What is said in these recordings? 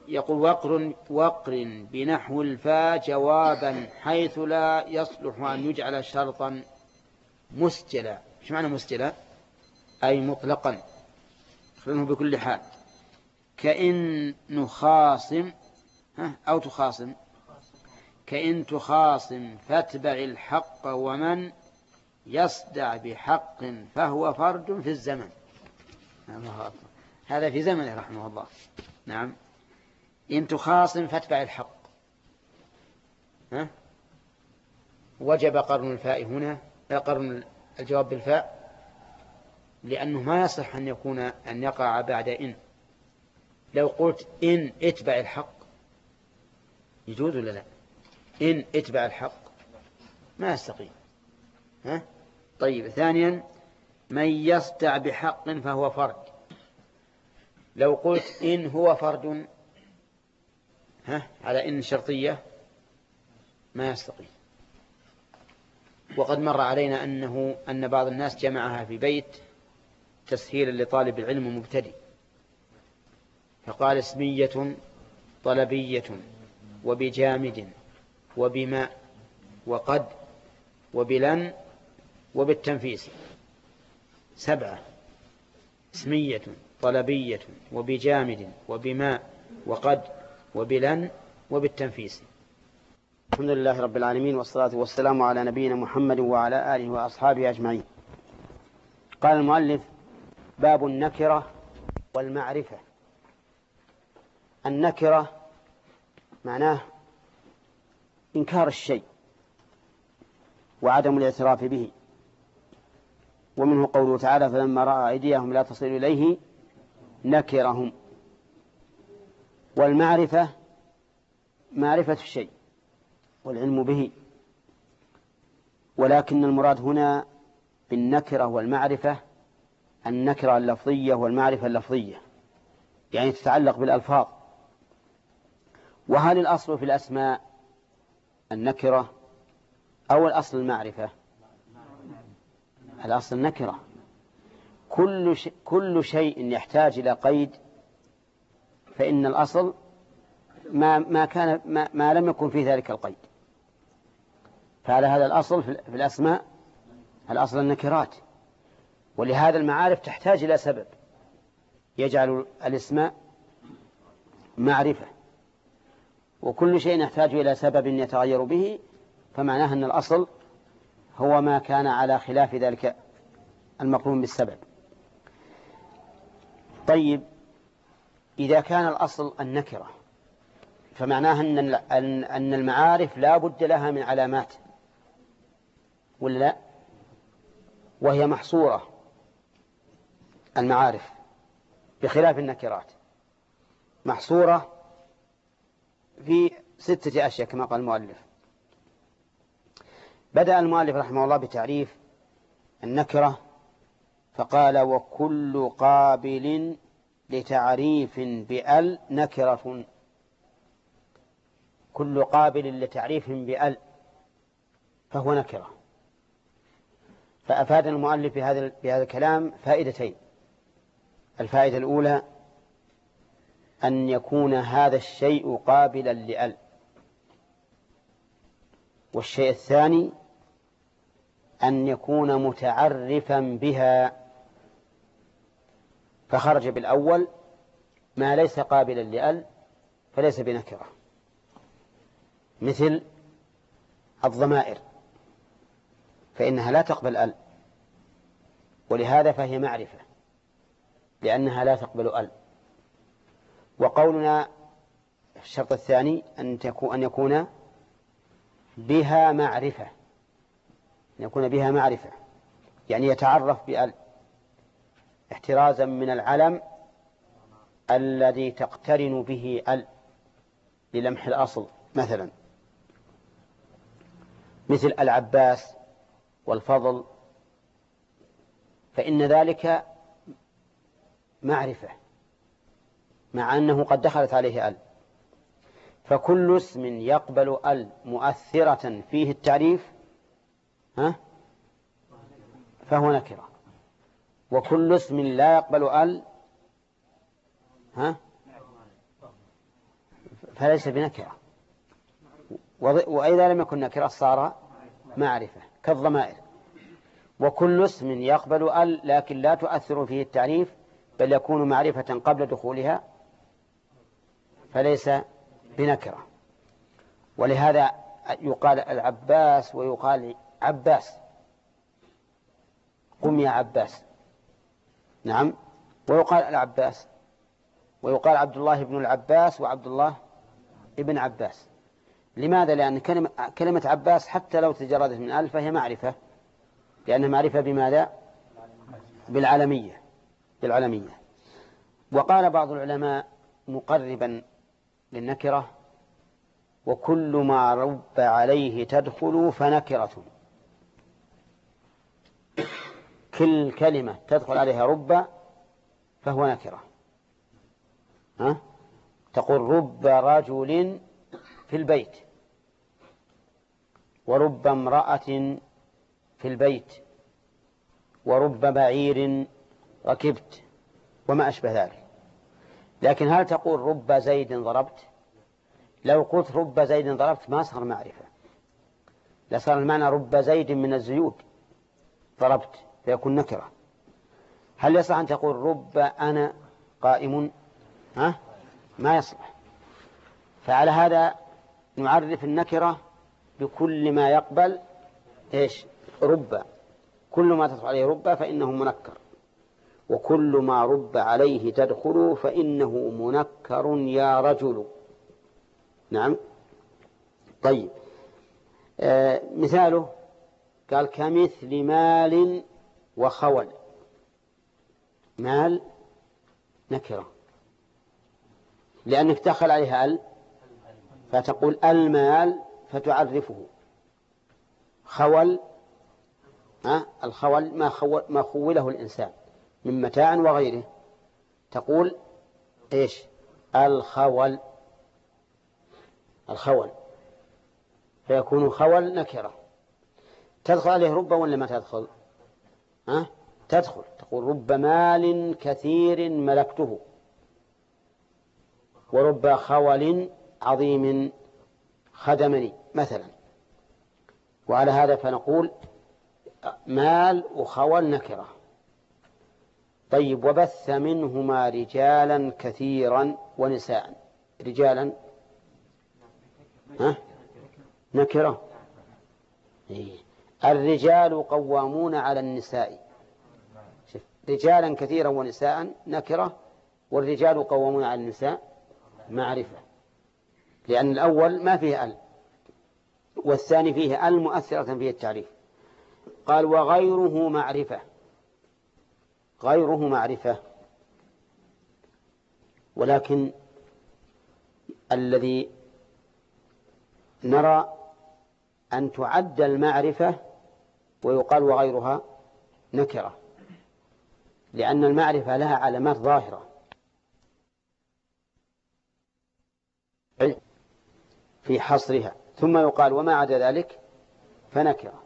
يقول وقر بنحو الفاء جوابا حيث لا يصلح أن يجعل شرطا مسجلا. ايش معنى مسجلا؟ أي مطلقا خلنه بكل حال. كإن نخاصم أو تخاصم، كإن تخاصم فاتبع الحق ومن يصدع بحق فهو فرد في الزمن. هذا في زمنه رحمه الله. نعم. إن تخاصم فاتبع الحق، وجب قرن الفاء هنا، قرن الجواب بالفاء، لأنه ما يصح أن يقع بعد إن. لو قلت إن اتبع الحق يجوز ولا لا؟ إن اتبع الحق ما يستقيم. طيب. ثانيا من يصدع بحق فهو فرد. لو قلت إن هو فرد على إن شرطية ما يستقيم. وقد مر علينا أن بعض الناس جمعها في بيت تسهيلا لطالب العلم المبتدئ، فقال اسمية طلبية وبجامد وبما وقد وبلن وبالتنفيس. 7: اسمية طلبية وبجامد وبما وقد وبلن وبالتنفيس. الحمد لله رب العالمين، والصلاة والسلام على نبينا محمد وعلى آله وأصحابه أجمعين. قال المؤلف: باب النكرة والمعرفة. النكرة معناه إنكار الشيء وعدم الاعتراف به، ومنه قوله تعالى: فلما رأى أيديهم لا تصل إليه نكرهم. والمعرفة معرفة الشيء والعلم به، ولكن المراد هنا بالنكرة والمعرفة النكرة اللفظية والمعرفة اللفظية، يعني تتعلق بالألفاظ. وهل الأصل في الأسماء النكرة أو الأصل المعرفة؟ الأصل النكرة. كل شيء يحتاج إلى قيد فإن الأصل ما لم يكن في ذلك القيد. فعلى هذا الأصل في الأسماء الأصل النكرات، ولهذا المعارف تحتاج إلى سبب يجعل الاسم معرفة، وكل شيء يحتاج إلى سبب يتغير به، فمعناه أن الأصل هو ما كان على خلاف ذلك المقرون بالسبب. طيب، إذا كان الأصل النكرة فمعناه أن المعارف لا بد لها من علامات، ولا لا؟ وهي محصورة المعارف بخلاف النكرات، محصورة في 6 أشياء كما قال المؤلف. بدأ المؤلف رحمه الله بتعريف النكرة فقال: وكل قابل لتعريف بأل نكرة. كل قابل لتعريف بأل فهو نكرة. فأفاد المؤلف بهذا الكلام فائدتين. الفائدة الأولى أن يكون هذا الشيء قابلا لأل، والشيء الثاني أن يكون متعرفا بها. فخرج بالأول ما ليس قابلا لأل فليس بنكرة، مثل الضمائر فإنها لا تقبل أل، ولهذا فهي معرفة لأنها لا تقبل أل. وقولنا الشرط الثاني أن يكون بها معرفة، أن يكون بها معرفة يعني يتعرف بأل، احترازا من العلم الذي تقترن به أل للمح الأصل، مثلا مثل العباس والفضل، فإن ذلك معرفة مع أنه قد دخلت عليه أل. فكل اسم يقبل أل مؤثرة فيه التعريف فهو نكرة، وكل اسم لا يقبل أل فليس بنكرة. وإذا لم يكن نكرة صار معرفة كالضمائر. وكل اسم يقبل ال لكن لا تؤثر فيه التعريف بل يكون معرفة قبل دخولها فليس بنكرة. ولهذا يقال العباس ويقال عباس، قم يا عباس، نعم، ويقال العباس، ويقال عبد الله بن العباس وعبد الله ابن عباس. لماذا؟ لأن كلمة عباس حتى لو تجردت من ألف فهي معرفة، لأنها معرفة بماذا؟ بالعلمية. وقال بعض العلماء مقربا للنكرة: وكل ما رب عليه تدخل فنكرة. كل كلمة تدخل عليها رب فهو نكرة. تقول رب رجل في البيت، ورب امرأة في البيت، ورب بعير ركبت، وما أشبه ذلك. لكن هل تقول رب زيد ضربت؟ لو قلت رب زيد ضربت ما صار معرفة، لصار المعنى رب زيد من الزيود ضربت فيكون نكرة. هل يصح أن تقول رب أنا قائم؟ ما يصلح. فعلى هذا نعرف النكرة بكل ما يقبل رب. كل ما تدخل عليه رب فإنه منكر، وكل ما رب عليه تدخل فإنه منكر يا رجل. نعم. طيب، مثاله قال كمثل مال وخول. مال نكرة لأنك دخل عليها ال فتقول المال فتعرفه. خول الخول ما خوله الإنسان من متاع وغيره، تقول الخول فيكون خول نكرة. تدخل عليه رب ولا ما تدخل؟ تدخل. تقول رب مال كثير ملكته، ورب خول عظيم خدمني مثلا. وعلى هذا فنقول مال وخول نكرة. طيب، وبث منهما رجالا كثيرا ونساء. رجالا نكرة. الرجال قوامون على النساء. رجالا كثيرا ونساء نكرة، والرجال قوامون على النساء معرفة، لأن الأول ما فيه ال والثاني فيه ال مؤثرة فيه التعريف. قال وغيره معرفة. غيره معرفة، ولكن الذي نرى أن تعد المعرفة ويقال وغيرها نكرة، لأن المعرفة لها علامات ظاهرة في حصرها، ثم يقال وما عدا ذلك فنكرة.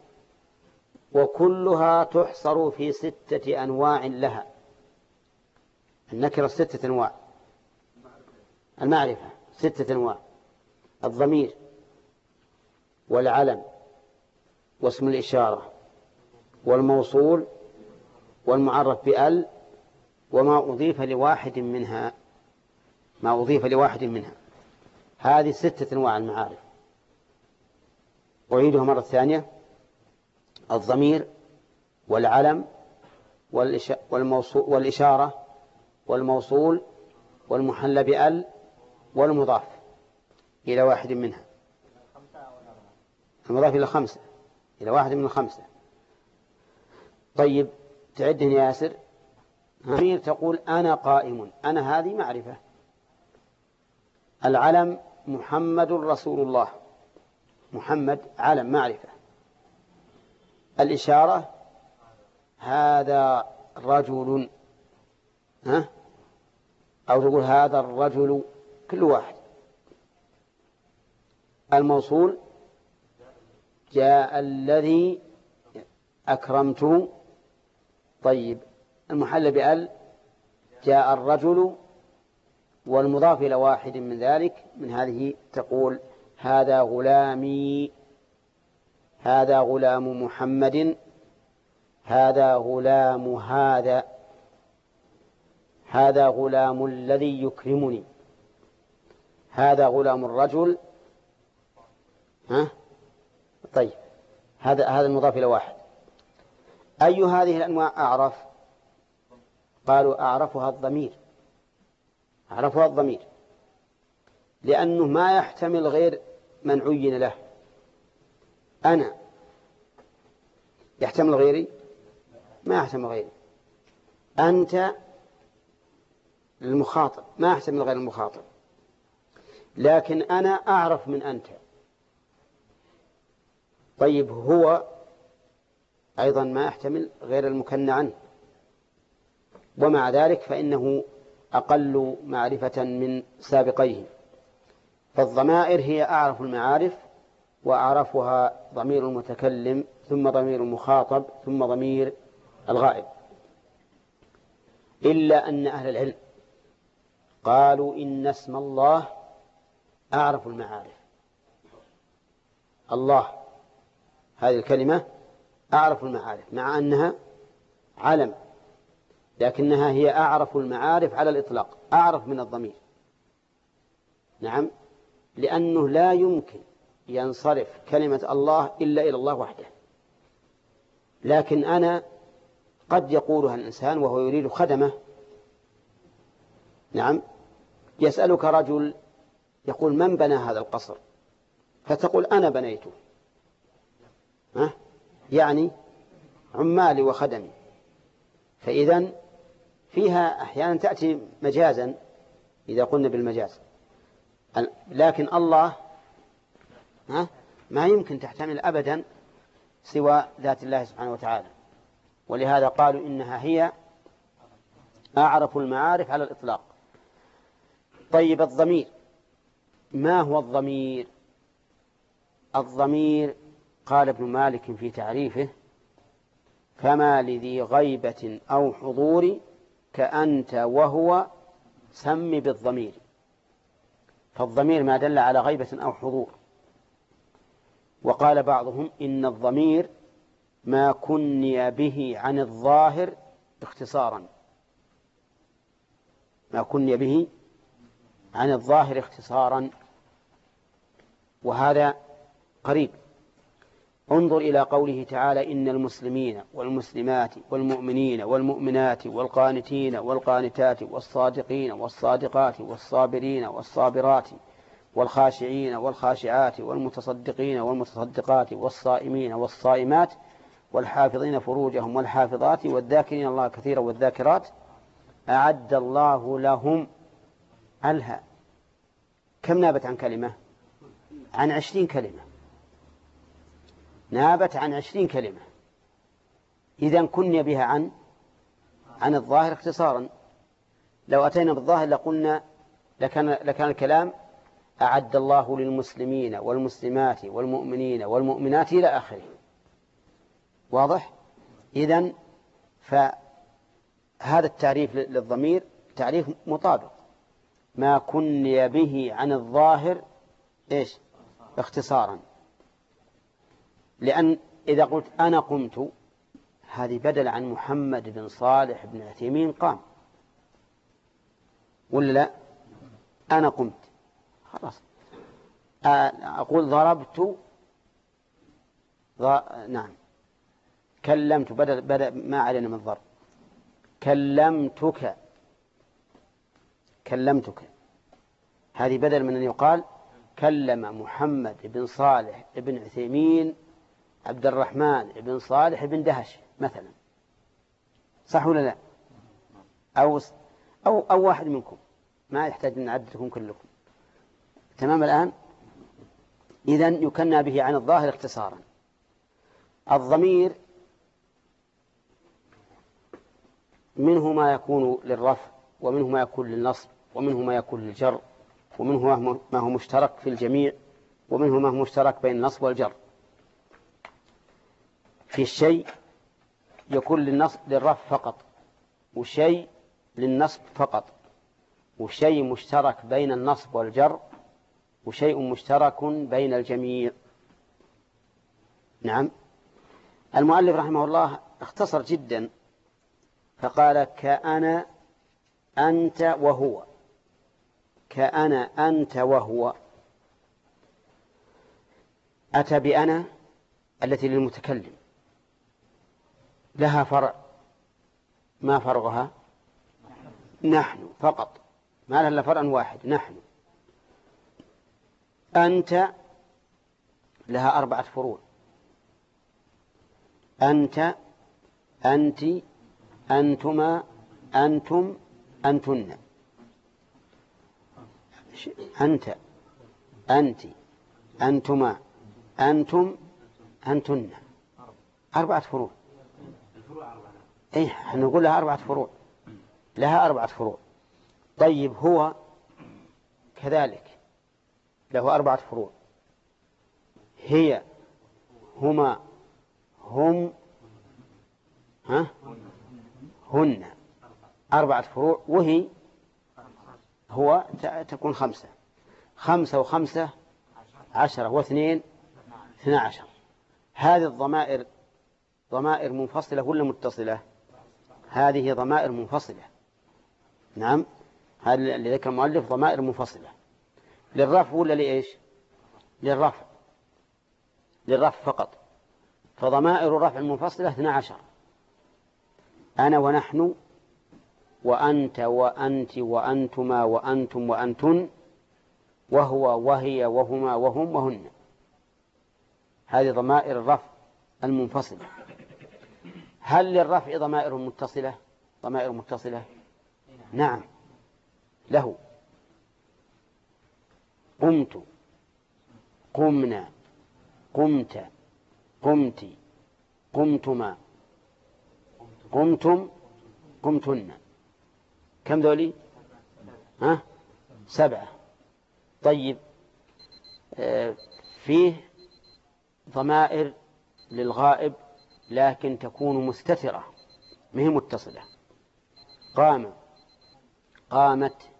وكلها تحصر في 6 أنواع لها. النكرة 6 أنواع، المعرفة 6 أنواع: الضمير، والعلم، واسم الإشارة، والموصول، والمعرف بأل، وما أضيف لواحد منها. ما أضيف لواحد منها. هذه 6 أنواع المعارف. أعيدها مرة ثانية: الضمير، والعلم، والإشارة، والموصول، والمحل بأل، والمضاف إلى واحد منها. المضاف إلى 5، إلى واحد من 5. طيب، تعدهن يا ياسر. الضمير تقول أنا قائم، أنا هذه معرفة. العلم محمد رسول الله، محمد علم معرفة. الإشارة هذا رجل، أو تقول هذا الرجل، كل واحد. الموصول جاء الذي أكرمته. طيب، المحل بأل جاء الرجل والمضاف إلى واحد من ذلك من هذه تقول هذا غلامي، هذا غلام محمد، هذا غلام هذا، هذا غلام الذي يكرمني، هذا غلام الرجل. طيب هذا المضاف إلى واحد. أي هذه الأنواع أعرف؟ قالوا أعرفها الضمير، أعرفها الضمير، لأنه ما يحتمل غير من عين له. أنا يحتمل غيري؟ ما يحتمل غيري. أنت للمخاطب ما يحتمل غير المخاطب، لكن أنا أعرف من أنت. طيب هو أيضا ما يحتمل غير المكنى عنه، ومع ذلك فإنه أقل معرفة من سابقيه. فالضمائر هي أعرف المعارف، وأعرفها ضمير المتكلم ثم ضمير المخاطب ثم ضمير الغائب. إلا أن أهل العلم قالوا إن اسم الله أعرف المعارف. الله هذه الكلمة أعرف المعارف، مع أنها علم، لكنها هي أعرف المعارف على الإطلاق، أعرف من الضمير. نعم، لأنه لا يمكن ينصرف كلمة الله إلا إلى الله وحده. لكن أنا قد يقولها الإنسان وهو يريد خدمه. نعم، يسألك رجل يقول من بنى هذا القصر؟ فتقول أنا بنيته، يعني عمالي وخدمي. فإذن فيها أحيانا تأتي مجازا إذا قلنا بالمجاز، لكن الله ما يمكن تحتمل أبدا سوى ذات الله سبحانه وتعالى. ولهذا قالوا إنها هي أعرف المعارف على الإطلاق. طيب الضمير، ما هو الضمير؟ الضمير قال ابن مالك في تعريفه فما لذي غيبة أو حضور كأنت وهو سم بالضمير. فالضمير ما دل على غيبة أو حضور. وقال بعضهم إن الضمير ما كني به عن الظاهر اختصارا، ما كني به عن الظاهر اختصارا، وهذا قريب. انظر إلى قوله تعالى إن المسلمين والمسلمات والمؤمنين والمؤمنات والقانتين والقانتات والصادقين والصادقات والصابرين والصابرات والخاشعين والخاشعات والمتصدقين والمتصدقات والصائمين والصائمات والحافظين فروجهم والحافظات والذاكرين الله كثيرا والذاكرات أعد الله لهم ألها. كم نابت عن كلمة؟ عن 20 كلمة، نابت عن 20 كلمة. إذن كني بها عن الظاهر اختصارا. لو أتينا بالظاهر لقلنا لكان الكلام أعد الله للمسلمين والمسلمات والمؤمنين والمؤمنات إلى آخره. واضح؟ إذن فهذا التعريف للضمير تعريف مطابق، ما كني به عن الظاهر اختصارا. لأن إذا قلت أنا قمت، هذه بدل عن محمد بن صالح بن عثيمين قام، ولا لا؟ أنا قمت خلاص. أقول ضربت نعم. كلمت بدل ما علينا من الضرب. كلمتك هذه بدل من أن يقال كلم محمد بن صالح بن عثيمين عبد الرحمن بن صالح بن دهش مثلا. صح ولا لا؟ أو واحد منكم، ما يحتاج أن نعددكم كلكم. تمام الآن؟ إذن يكنى به عن الظاهر اختصارا. الضمير منه ما يكون للرفع، ومنه ما يكون للنصب، ومنه ما يكون للجر، ومنه ما هو مشترك في الجميع، ومنه ما هو مشترك بين النصب والجر. في الشيء يكون للرفع فقط، وشيء للنصب فقط، وشيء مشترك بين النصب والجر وشيء مشترك بين الجميع. نعم. المؤلف رحمه الله اختصر جدا فقال كأنا أنت وهو. كأنا أنت وهو. أتى بأنا التي للمتكلم لها فرع، ما فرعها؟ نحن فقط، ما لها إلا فرع واحد نحن. أنت لها 4 فروع: أنت، أنت، أنتما، أنتم، أنتن. أنت، أنت، أنتما، أنتم، أنتن، 4 فروع. إيه نقول لها 4 فروع، لها 4 فروع. طيب هو كذلك له 4 فروع: هي، هما، هم، هن، 4 فروع. وهي هو تكون 5. 5 و5 10 و2 12. هذه الضمائر ضمائر منفصلة ولا متصلة؟ هذه ضمائر منفصلة. نعم، هذا اللي ذكر المؤلف ضمائر منفصلة للرفع ولا لإيش؟ للرفع، للرفع فقط. فضمائر الرفع المنفصلة 12: أنا ونحن وأنت وأنت وأنتما وأنتم وأنتن وهو وهي وهما وهم وهن. هذه ضمائر الرفع المنفصلة. هل للرفع ضمائر متصلة؟ ضمائر متصلة؟ نعم له: قمت، قمنا، قمت، قمت، قمتما، قمتم، قمتن. كم ذولي؟ 7. طيب فيه ضمائر للغائب لكن تكون مستترة ما هي متصلة: قام، قامت،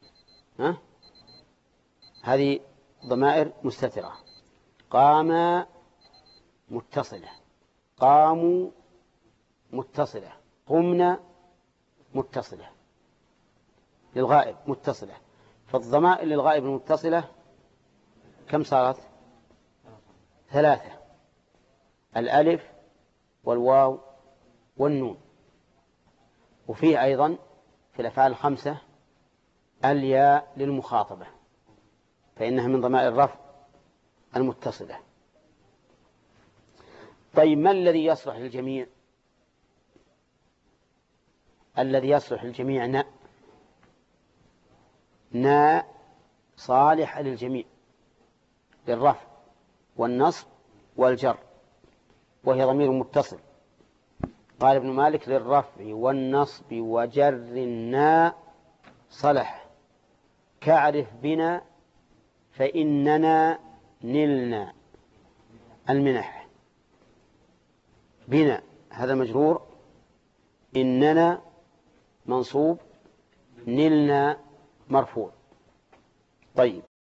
هذه ضمائر مستترة. قام متصلة، قاموا متصلة، قمنا متصلة، للغائب متصلة. فالضمائر للغائب المتصلة كم صارت؟ 3: الألف والواو والنون. وفيه أيضا في الأفعال 5 الياء للمخاطبة، فإنها من ضمائر الرفع المتصلة. طيب ما الذي يصلح للجميع؟ الذي يصلح للجميع ناء. ناء صالح للجميع للرفع والنصب والجر، وهي ضمير متصل. قال ابن مالك: للرفع والنصب وجر الناء صلح، كاعرف بنا فإننا نلنا المنح. بنا هذا مجرور، إننا منصوب، نلنا مرفوع. طيب